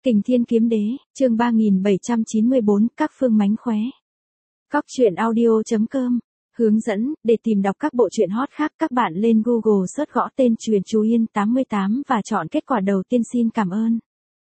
Kình Thiên Kiếm Đế, chương 3794, các phương mánh khóe. Cóc truyện audio.com. Hướng dẫn, để tìm đọc các bộ truyện hot khác các bạn lên Google search gõ tên Truyện Chú Yên 88 và chọn kết quả đầu tiên xin cảm ơn.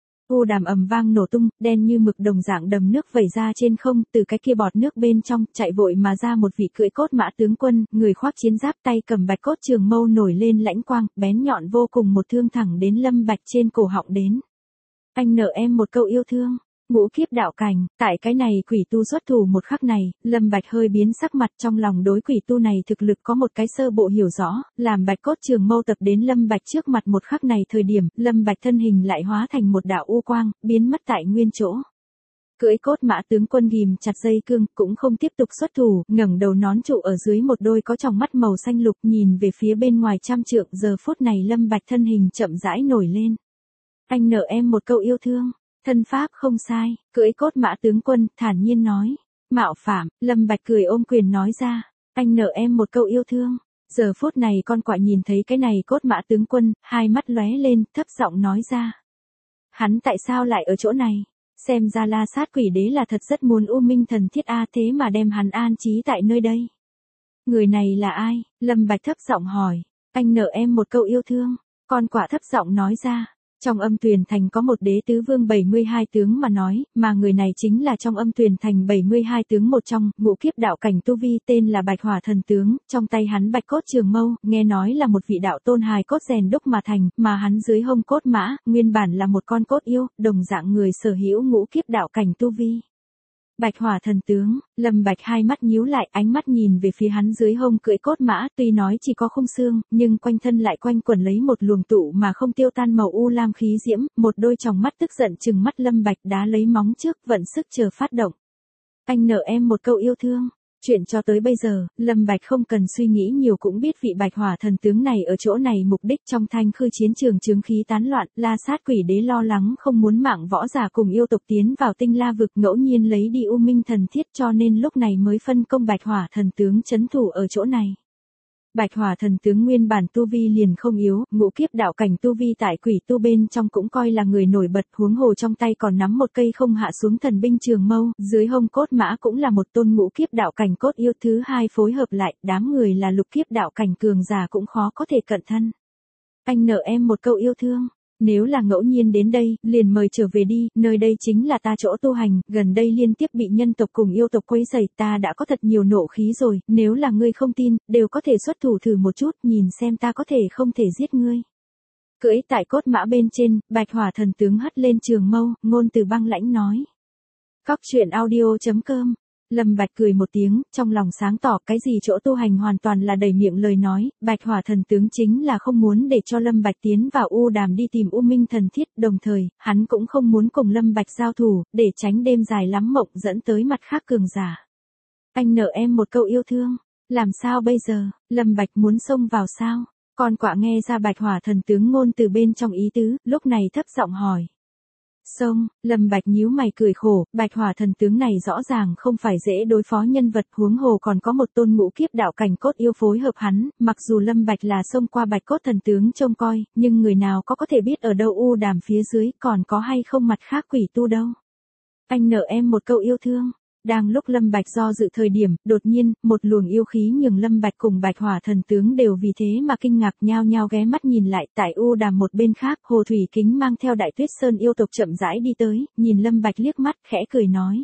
U đàm ầm vang nổ tung, đen như mực đồng dạng đầm nước vẩy ra trên không, từ cái kia bọt nước bên trong, chạy vội mà ra một vị cưỡi cốt mã tướng quân, người khoác chiến giáp tay cầm bạch cốt trường mâu nổi lên lãnh quang, bén nhọn vô cùng một thương thẳng đến Lâm Bạch trên cổ họng đến. Anh nợ em một câu yêu thương. Ngũ kiếp đạo cảnh, tại cái này quỷ tu xuất thủ một khắc này, Lâm Bạch hơi biến sắc mặt, trong lòng đối quỷ tu này thực lực có một cái sơ bộ hiểu rõ, làm bạch cốt trường mâu tập đến Lâm Bạch trước mặt một khắc này thời điểm, Lâm Bạch thân hình lại hóa thành một đạo u quang, biến mất tại nguyên chỗ. Cưỡi cốt mã tướng quân ghim chặt dây cương, cũng không tiếp tục xuất thủ, ngẩng đầu nón trụ ở dưới một đôi có tròng mắt màu xanh lục nhìn về phía bên ngoài trăm trượng. Giờ phút này Lâm Bạch thân hình chậm rãi nổi lên. Anh nợ em một câu yêu thương. Thân pháp không sai, cưỡi cốt mã tướng quân, thản nhiên nói. Mạo phạm, Lâm Bạch cười ôm quyền nói ra. Anh nợ em một câu yêu thương. Giờ phút này con quạ nhìn thấy cái này cốt mã tướng quân, hai mắt lóe lên, thấp giọng nói ra. Hắn tại sao lại ở chỗ này? Xem ra La Sát Quỷ Đế là thật rất muốn U Minh Thần Thiết A, thế mà đem hắn an trí tại nơi đây. Người này là ai? Lâm Bạch thấp giọng hỏi. Anh nợ em một câu yêu thương. Con quạ thấp giọng nói ra. Trong Âm Tuyền Thành có một đế tứ vương 72 tướng mà nói, mà người này chính là trong Âm Tuyền Thành 72 tướng một trong, ngũ kiếp đạo cảnh tu vi, tên là Bạch Hỏa Thần Tướng, trong tay hắn bạch cốt trường mâu, nghe nói là một vị đạo tôn hài cốt rèn đúc mà thành, mà hắn dưới hông cốt mã, nguyên bản là một con cốt yêu, đồng dạng người sở hữu ngũ kiếp đạo cảnh tu vi. Bạch Hỏa Thần Tướng, Lâm Bạch hai mắt nhíu lại, ánh mắt nhìn về phía hắn dưới hông cưỡi cốt mã, tuy nói chỉ có khung xương, nhưng quanh thân lại quanh quẩn lấy một luồng tụ mà không tiêu tan màu u lam khí diễm, một đôi tròng mắt tức giận trừng mắt Lâm Bạch đá lấy móng trước, vận sức chờ phát động. Anh nợ em một câu yêu thương. Chuyện cho tới bây giờ, Lâm Bạch không cần suy nghĩ nhiều cũng biết vị Bạch Hỏa Thần Tướng này ở chỗ này mục đích. Trong thanh khư chiến trường chướng khí tán loạn, La Sát Quỷ Đế lo lắng không muốn mạng võ giả cùng yêu tộc tiến vào Tinh La vực, ngẫu nhiên lấy đi U Minh Thần Thiết, cho nên lúc này mới phân công Bạch Hỏa Thần Tướng trấn thủ ở chỗ này. Bạch Hỏa Thần Tướng nguyên bản tu vi liền không yếu, ngũ kiếp đạo cảnh tu vi tại quỷ tu bên trong cũng coi là người nổi bật, huống hồ trong tay còn nắm một cây không hạ xuống thần binh trường mâu, dưới hông cốt mã cũng là một tôn ngũ kiếp đạo cảnh cốt yêu. Thứ hai phối hợp lại, đám người là lục kiếp đạo cảnh cường giả cũng khó có thể cận thân. Anh nợ em một câu yêu thương. Nếu là ngẫu nhiên đến đây, liền mời trở về đi, nơi đây chính là ta chỗ tu hành, gần đây liên tiếp bị nhân tộc cùng yêu tộc quấy rầy, ta đã có thật nhiều nộ khí rồi, nếu là ngươi không tin, đều có thể xuất thủ thử một chút, nhìn xem ta có thể không thể giết ngươi. Cưỡi tại cốt mã bên trên, Bạch Hỏa Thần Tướng hất lên trường mâu, ngôn từ băng lãnh nói. Cóc truyện audio.com. Lâm Bạch cười một tiếng, trong lòng sáng tỏ, cái gì chỗ tu hành hoàn toàn là đầy miệng lời nói, Bạch Hỏa Thần Tướng chính là không muốn để cho Lâm Bạch tiến vào U Đàm đi tìm U Minh Thần Thiết, đồng thời, hắn cũng không muốn cùng Lâm Bạch giao thủ, để tránh đêm dài lắm mộng dẫn tới mặt khác cường giả. Anh nợ em một câu yêu thương. Làm sao bây giờ? Lâm Bạch muốn xông vào sao? Con quạ nghe ra Bạch Hỏa Thần Tướng ngôn từ bên trong ý tứ, lúc này thấp giọng hỏi. Xông, Lâm Bạch nhíu mày cười khổ, Bạch Hỏa Thần Tướng này rõ ràng không phải dễ đối phó nhân vật, huống hồ còn có một tôn ngũ kiếp đạo cảnh cốt yêu phối hợp hắn, mặc dù Lâm Bạch là xông qua Bạch Cốt Thần Tướng trông coi, nhưng người nào có thể biết ở đâu U Đàm phía dưới còn có hay không mặt khác quỷ tu đâu. Anh nợ em một câu yêu thương. Đang lúc Lâm Bạch do dự thời điểm, đột nhiên, một luồng yêu khí nhường Lâm Bạch cùng Bạch Hỏa Thần Tướng đều vì thế mà kinh ngạc, nhao nhao ghé mắt nhìn lại. Tại U Đàm một bên khác, Hồ Thủy Kính mang theo Đại Tuyết Sơn yêu tộc chậm rãi đi tới, nhìn Lâm Bạch liếc mắt, khẽ cười nói.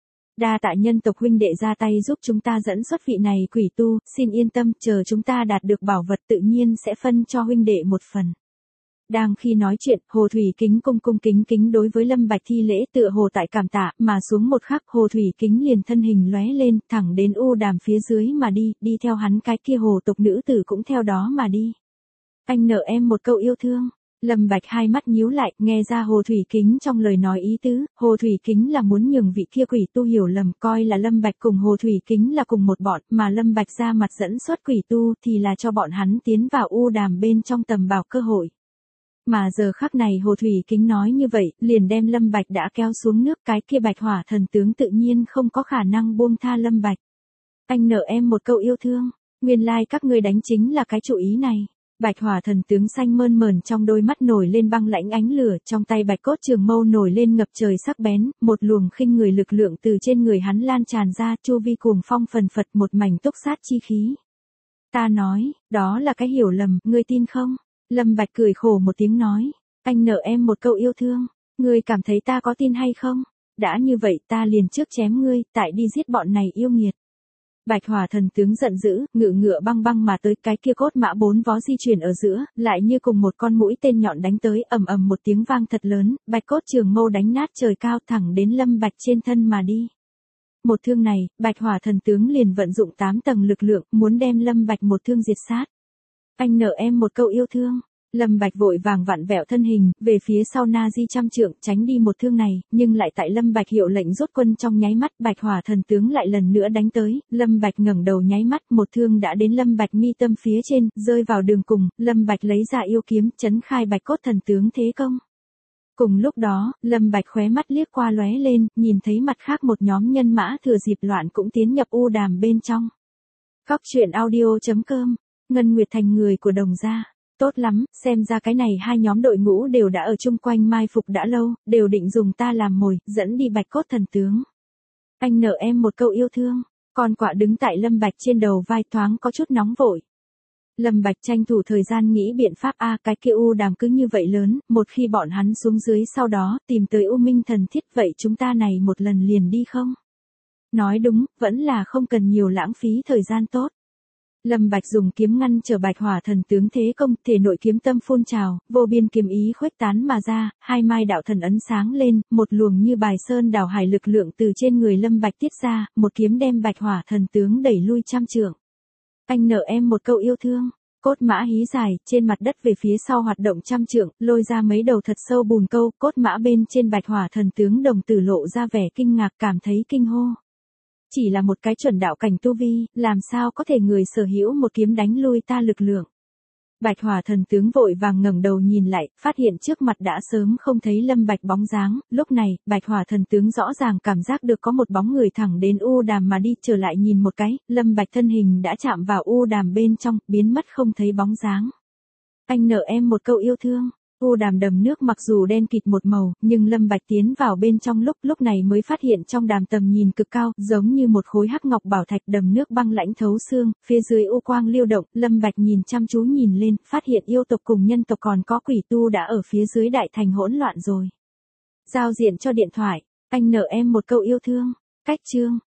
Đa tạ nhân tộc huynh đệ ra tay giúp chúng ta dẫn xuất vị này quỷ tu, xin yên tâm, chờ chúng ta đạt được bảo vật tự nhiên sẽ phân cho huynh đệ một phần. Đang khi nói chuyện, Hồ Thủy Kính cung kính đối với Lâm Bạch thi lễ tựa hồ tại cảm tạ, mà xuống một khắc Hồ Thủy Kính liền thân hình lóe lên, thẳng đến U Đàm phía dưới mà đi theo hắn cái kia hồ tộc nữ tử cũng theo đó mà đi. Anh nợ em một câu yêu thương. Lâm Bạch hai mắt nhíu lại, nghe ra Hồ Thủy Kính trong lời nói ý tứ, Hồ Thủy Kính là muốn nhường vị kia quỷ tu hiểu lầm, coi là Lâm Bạch cùng Hồ Thủy Kính là cùng một bọn, mà Lâm Bạch ra mặt dẫn xuất quỷ tu thì là cho bọn hắn tiến vào U Đàm bên trong tầm bảo cơ hội. Mà giờ khắc này Hồ Thủy Kính nói như vậy, liền đem Lâm Bạch đã kéo xuống nước, cái kia Bạch Hỏa Thần Tướng tự nhiên không có khả năng buông tha Lâm Bạch. Anh nợ em một câu yêu thương. Nguyên lai các ngươi đánh chính là cái chủ ý này. Bạch hỏa thần tướng xanh mơn mởn trong đôi mắt nổi lên băng lãnh ánh lửa, trong tay bạch cốt trường mâu nổi lên ngập trời sắc bén, một luồng khinh người lực lượng từ trên người hắn lan tràn ra, chu vi cuồng phong phần phật một mảnh túc sát chi khí. Ta nói, đó là cái hiểu lầm, ngươi tin không? Lâm Bạch cười khổ một tiếng nói, anh nợ em một câu yêu thương, ngươi cảm thấy ta có tin hay không? Đã như vậy ta liền trước chém ngươi, tại đi giết bọn này yêu nghiệt. Bạch hỏa thần tướng giận dữ, ngự ngựa băng băng mà tới, cái kia cốt mã bốn vó di chuyển ở giữa, lại như cùng một con mũi tên nhọn đánh tới, ầm ầm một tiếng vang thật lớn, bạch cốt trường mâu đánh nát trời cao thẳng đến Lâm Bạch trên thân mà đi. Một thương này, bạch hỏa thần tướng liền vận dụng 8 tầng lực lượng, muốn đem Lâm Bạch một thương diệt sát. Anh nợ em một câu yêu thương. Lâm Bạch vội vàng vặn vẹo thân hình, về phía sau na di trăm trượng, tránh đi một thương này, nhưng lại tại Lâm Bạch hiệu lệnh rút quân trong nháy mắt, bạch hỏa thần tướng lại lần nữa đánh tới, Lâm Bạch ngẩng đầu nháy mắt, một thương đã đến Lâm Bạch mi tâm phía trên, rơi vào đường cùng, Lâm Bạch lấy ra yêu kiếm, chấn khai bạch cốt thần tướng thế công. Cùng lúc đó, Lâm Bạch khóe mắt liếc qua lóe lên, nhìn thấy mặt khác một nhóm nhân mã thừa dịp loạn cũng tiến nhập u đàm bên trong. Góc truyện audio.com, Ngân Nguyệt thành người của Đồng gia. Tốt lắm, xem ra cái này hai nhóm đội ngũ đều đã ở chung quanh mai phục đã lâu, đều định dùng ta làm mồi, dẫn đi bạch cốt thần tướng. Anh nợ em một câu yêu thương, con quạ đứng tại Lâm Bạch trên đầu vai thoáng có chút nóng vội. Lâm Bạch tranh thủ thời gian nghĩ biện pháp cái kia u đàm cứ như vậy lớn, một khi bọn hắn xuống dưới sau đó, tìm tới U Minh thần thiết vậy chúng ta này một lần liền đi không? Nói đúng, vẫn là không cần nhiều lãng phí thời gian tốt. Lâm Bạch dùng kiếm ngăn trở bạch hỏa thần tướng thế công, thể nội kiếm tâm phun trào, vô biên kiếm ý khuếch tán mà ra, hai mai đạo thần ấn sáng lên, một luồng như bài sơn đảo hải lực lượng từ trên người Lâm Bạch tiết ra, một kiếm đem bạch hỏa thần tướng đẩy lui trăm trượng. Anh nợ em một câu yêu thương. Cốt mã hí dài, trên mặt đất về phía sau hoạt động trăm trượng, lôi ra mấy đầu thật sâu bùn câu, cốt mã bên trên bạch hỏa thần tướng đồng tử lộ ra vẻ kinh ngạc, cảm thấy kinh hô. Chỉ là một cái chuẩn đạo cảnh tu vi, làm sao có thể người sở hữu một kiếm đánh lui ta lực lượng. Bạch hỏa thần tướng vội vàng ngẩng đầu nhìn lại, phát hiện trước mặt đã sớm không thấy Lâm Bạch bóng dáng, lúc này, bạch hỏa thần tướng rõ ràng cảm giác được có một bóng người thẳng đến u đàm mà đi, trở lại nhìn một cái, Lâm Bạch thân hình đã chạm vào u đàm bên trong, biến mất không thấy bóng dáng. Anh nợ em một câu yêu thương. U đàm đầm nước mặc dù đen kịt một màu, nhưng Lâm Bạch tiến vào bên trong lúc này mới phát hiện trong đàm tầm nhìn cực cao, giống như một khối hắc ngọc bảo thạch, đầm nước băng lãnh thấu xương, phía dưới u quang lưu động, Lâm Bạch nhìn chăm chú nhìn lên, phát hiện yêu tộc cùng nhân tộc còn có quỷ tu đã ở phía dưới đại thành hỗn loạn rồi. Giao diện cho điện thoại, anh nợ em một câu yêu thương. Cách chương